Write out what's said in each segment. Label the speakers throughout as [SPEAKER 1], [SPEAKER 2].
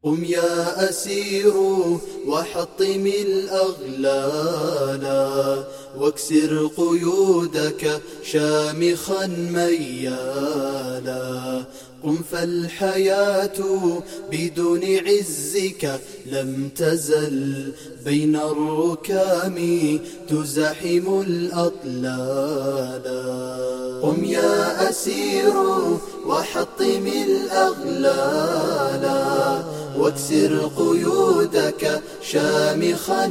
[SPEAKER 1] قم يا أسير وحطم الأغلال واكسر قيودك شامخا ميالا. قم فالحياة بدون عزك لم تزل بين الركام تزاحم الأطلال. قم يا أسير وحطم الأغلال واكسر قيودك شامخا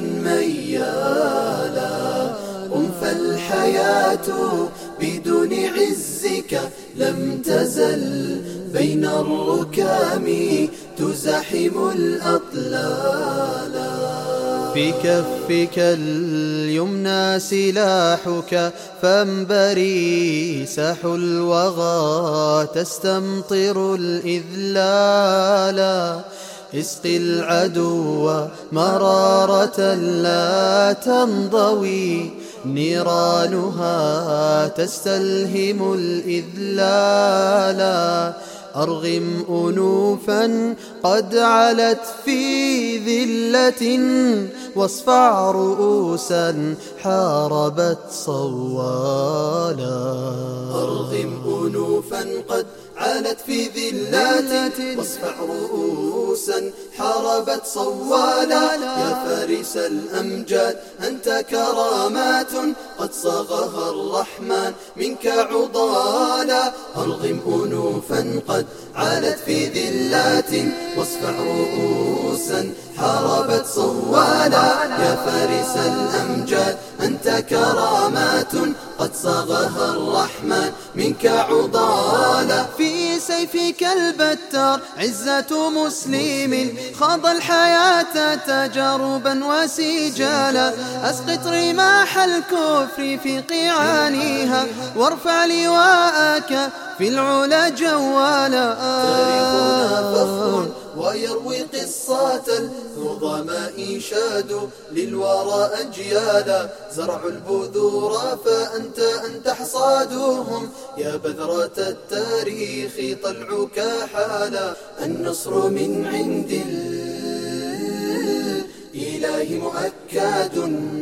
[SPEAKER 1] ميالا. قم فالحياة بدون عزك لم تزل بين الركام تزاحم الأطلال. في كفك اليمنى سلاحك فانبري ساح الوغى تستمطر الإذلال. اسقي العدو مرارة لا تنضوي نيرانها تستلهم الإذلال. أرغم أنوفا قد علت في ذلة واصفع رؤوسا حاربت صوالا. أرغم أنوفا قد علت في ذلات واصفع رؤوسا حاربت صوالا. يا فارس الأمجاد أنت كرامات قد صاغها الرحمن منك عضالا. أرغم أنوفا قد علت في ذلات واصفع رؤوسا حاربت صوالا. يا فارس الأمجاد أنت كرامات قد صاغها الرحمن منك عضالا. في سيفك البتار عزة مسلم خاض الحياة تجاربا وسجالا. أسقط رماح الكفر في قيعانها وارفع لواءك في العلا جوالا. تاريخنا فخر ويروي قصة العظماء شادوا للورى أجيالا. زرعوا البذور فأنت حصادهم يا بذرة التاريخ طلعك حالا. النصر من عند الإله مؤكد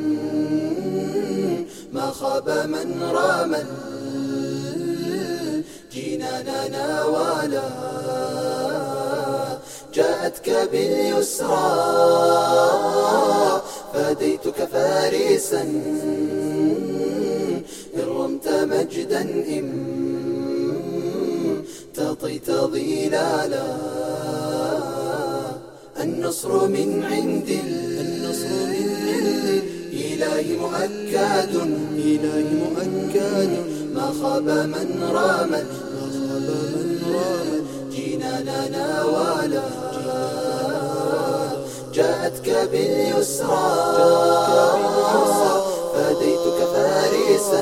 [SPEAKER 1] ما خاب من رام الجنان ناوالا. جاءتك باليسرى فديتك فارسا إن رمت مجدا إن تطيت ظلالا. النصر من عند الإله مؤكد ما خاب من رام جنان ناوالا. جاءتك باليسرى فديتك فارسا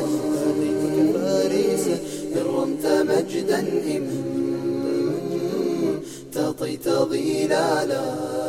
[SPEAKER 1] إن رمت مجدا إن تطيت ظلالا.